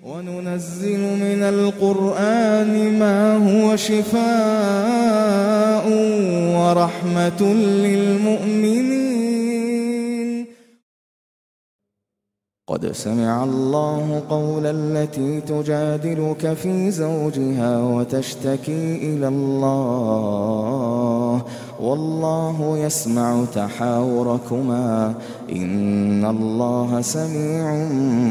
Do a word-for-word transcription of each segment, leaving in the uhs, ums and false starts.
وننزل من القرآن ما هو شفاء ورحمة للمؤمنين. قد سمع الله قول التي تجادلك في زوجها وتشتكي إلى الله والله يسمع تحاوركما إن الله سميع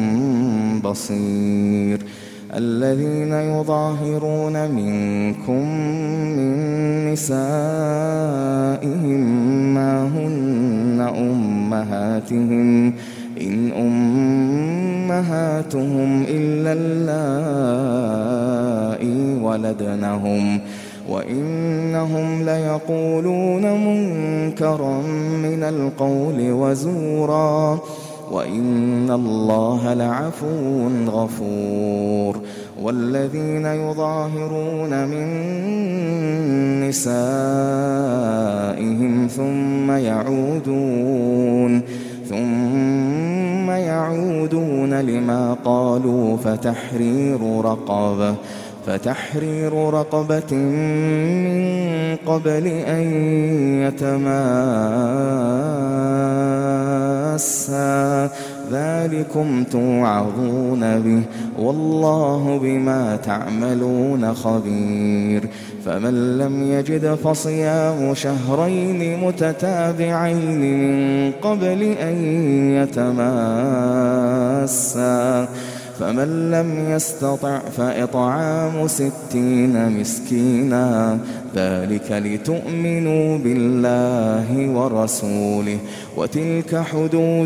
بصير. الذين يظاهرون منكم من نسائهم ما هن أمهاتهم إن أمهاتهم إلا اللائي ولدنهم وإنهم ليقولون منكرا من القول وزورا وإن الله لعفو غفور. والذين يظاهرون من نسائهم ثم يعودون ثم يعودون لما قالوا فتحرير رقبة فتحرير رقبة من قبل أن يتماسا ذلكم توعظون به والله بما تعملون خبير. فمن لم يجد فصيام شهرين متتابعين من قبل أن يتماسا فمن لم يستطع فإطعام ستين مسكينا ذلك لتؤمنوا بالله ورسوله وتلك حدود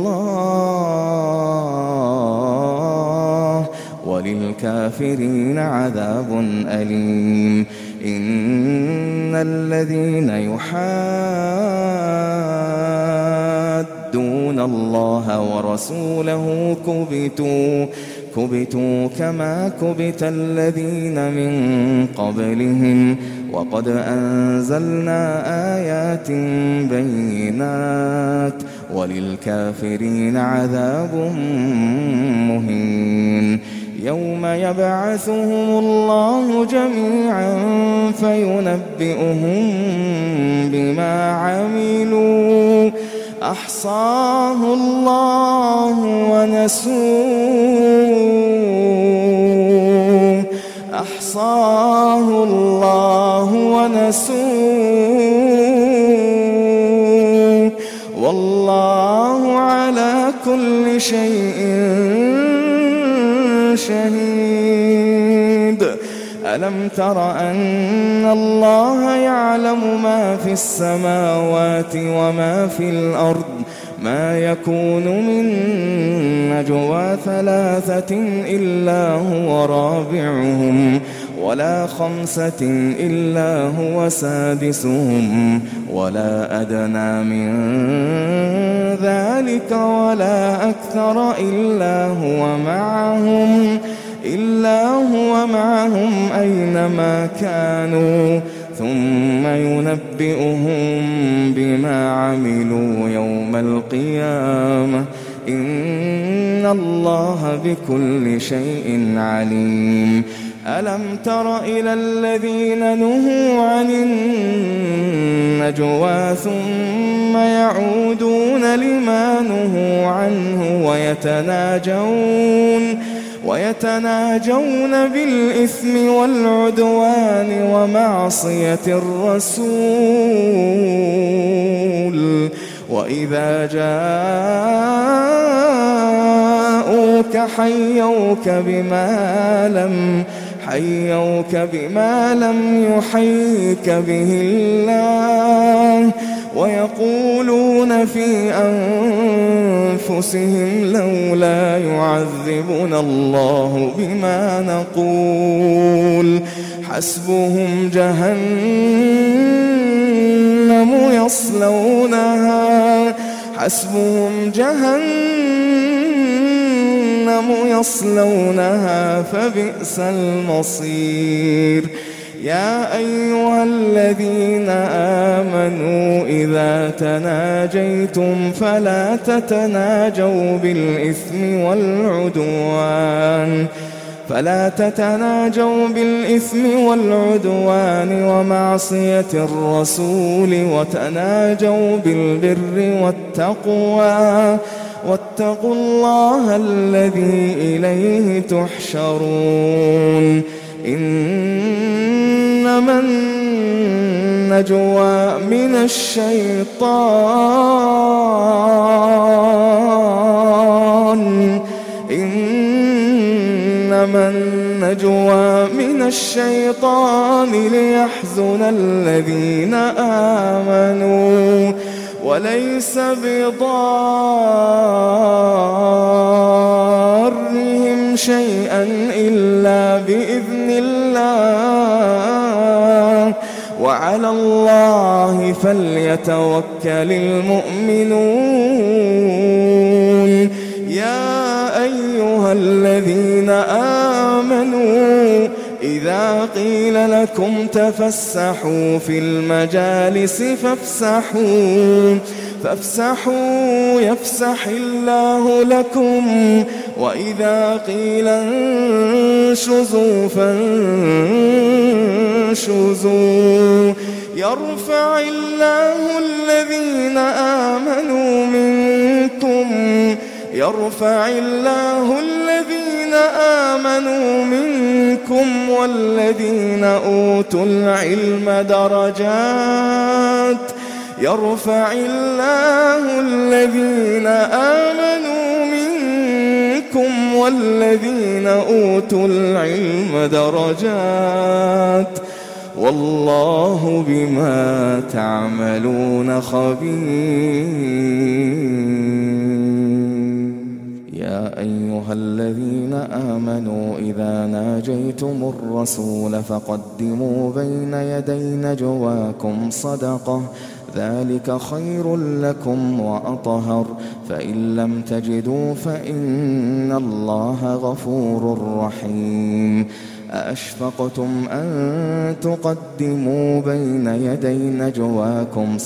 الله وللكافرين عذاب أليم. إن الذين يحادون الله ورسوله كبتوا كبتوا كما كبت الذين من قبلهم وقد أنزلنا آيات بينات وللكافرين عذاب مهين. يوم يبعثهم الله جميعا فينبئهم بما عملوا أحصاه الله ونسوه أحصاه الله ونسوه والله على كل شيء شهيد. ألم تر أن الله يعلم ما في السماوات وما في الأرض ما يكون من نجوى ثلاثة إلا هو رابعهم ولا خمسة إلا هو سادسهم ولا أدنى من ذلك ولا أكثر إلا هو معهم إلا هو معهم أينما كانوا ثم ينبئهم بما عملوا يوم القيامة إن الله بكل شيء عليم. ألم تر إلى الذين نهوا عن النجوى ثم يعودون لما نهوا عنه ويتناجون ويتناجون بالإثم والعدوان ومعصية الرسول وإذا جاءوك حيوك بما لم حيوك بما لم يحيك به الله ويقولون في أنفسهم لولا يعذبنا الله بما نقول حسبهم جهنم يصلونها حسبهم جهنم يصلونها فبئس المصير. يا أيها الذين آمنوا إذا تناجيتم فلا تتناجوا بالإثم والعدوان فلا تتناجوا بالإثم والعدوان ومعصية الرسول وتناجوا بالبر والتقوى واتقوا الله الذي إليه تحشرون إنما النجوى من الشيطان إنما النجوى من الشيطان ليحزن الذين آمنوا وليس بضارهم شيئا إلا بإذن الله وعلى الله فليتوكل المؤمنون يا أيها الذين آمنوا إذا قيل لكم تفسحوا في المجالس فافسحوا فافسحوا يفسح الله لكم وإذا قيل انشزوا فانشزوا يرفع الله الذين آمنوا منكم يرفع الله الذين آمنوا منكم والذين أوتوا العلم درجات يرفع الله الذين آمنوا منكم والذين أوتوا العلم درجات والله بما تعملون خبير. يا أيها الذين آمنوا إذا ناجيتم الرسول فقدموا بين يدي نجواكم صدقة ذلك خير لكم وأطهر فإن لم تجدوا فإن الله غفور رحيم. أأشفقتم أن تقدموا بين يدي نجواكم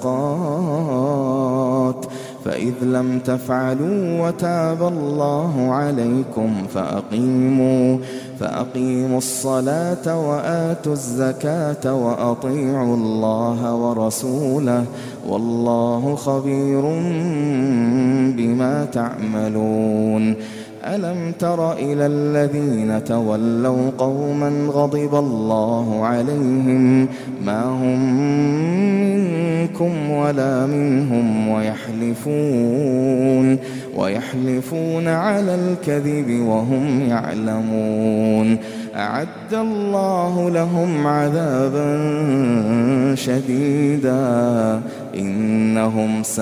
صدقات فإذ لم تفعلوا وتاب الله عليكم فأقيموا فأقيموا الصلاة وآتوا الزكاة وأطيعوا الله ورسوله والله خبير بما تعملون. ألم تر إلى الذين تولوا قوما غضب الله عليهم ما هم منكم ولا منهم ويحلفون ويحلفون على الكذب وهم يعلمون أعد الله لهم عذابا شديدا إنهم ساء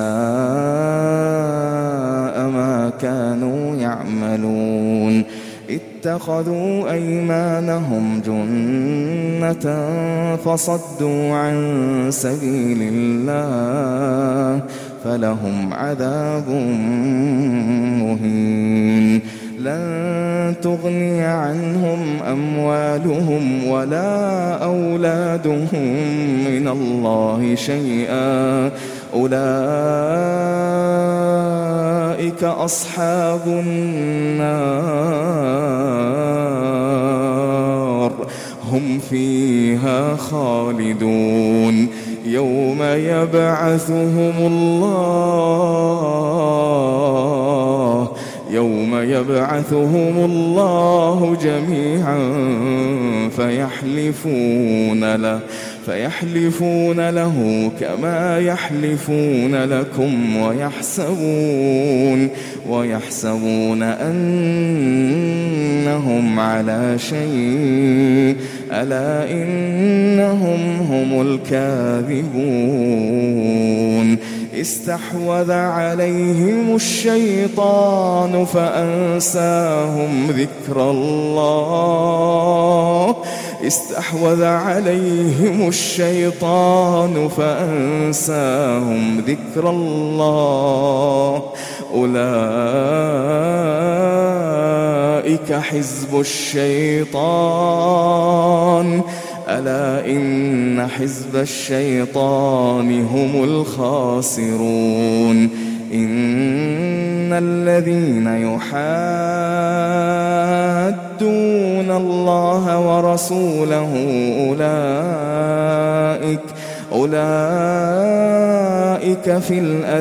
ما كانوا يعملون. اتخذوا أيمانهم جنة فصدوا عن سبيل الله فلهم عذاب مهين. لن تغني عنهم أموالهم ولا أولادهم من الله شيئا أولئك أصحاب النار هم فيها خالدون. يوم يبعثهم الله يوم يبعثهم الله جميعا فيحلفون له فيحلفون له كما يحلفون لكم ويحسبون ويحسبون أنهم على شيء ألا إنهم هم الكاذبون. استحوذ عليهم الشيطان فأنساهم ذكر الله استحوذ عليهم الشيطان فأنساهم ذكر الله أولئك حزب الشيطان ألا إن حزب الشيطان هم الخاسرون إن الذين يحادون الله ورسوله أولئك أولئك في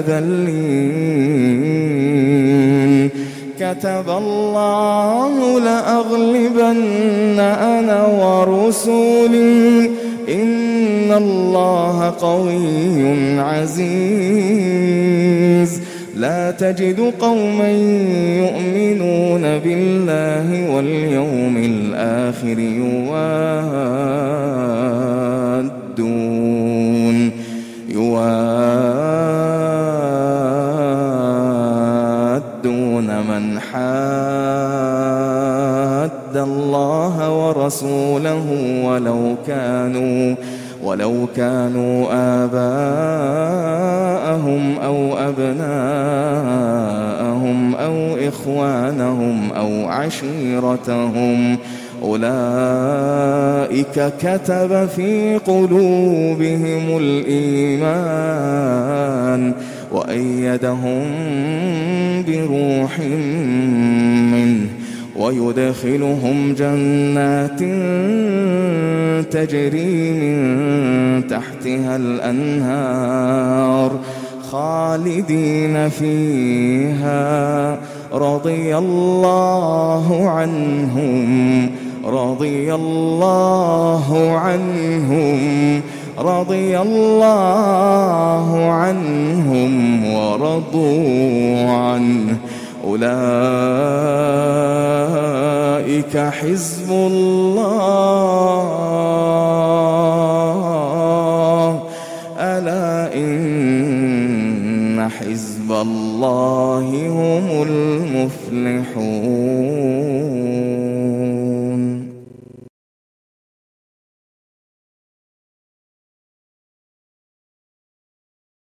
الأذلين كتب الله لأغلبن أنا ورسلي إن الله قوي عزيز لا تجد قوما يؤمنون بالله واليوم الآخر يوادون يوادون من حاد الله ورسوله ولو كانوا ولو كانوا آباءهم أو أبناءهم أو إخوانهم أو عشيرتهم أولئك كتب في قلوبهم الإيمان وأيدهم بروح منه ويدخلهم جنات تجري من تحتها الأنهار خالدين فيها رضي الله عنهم رضي الله عنهم رضي الله عنهم ورضوا عنه أولئك حزب الله ألا إن حزب الله هم المفلحون.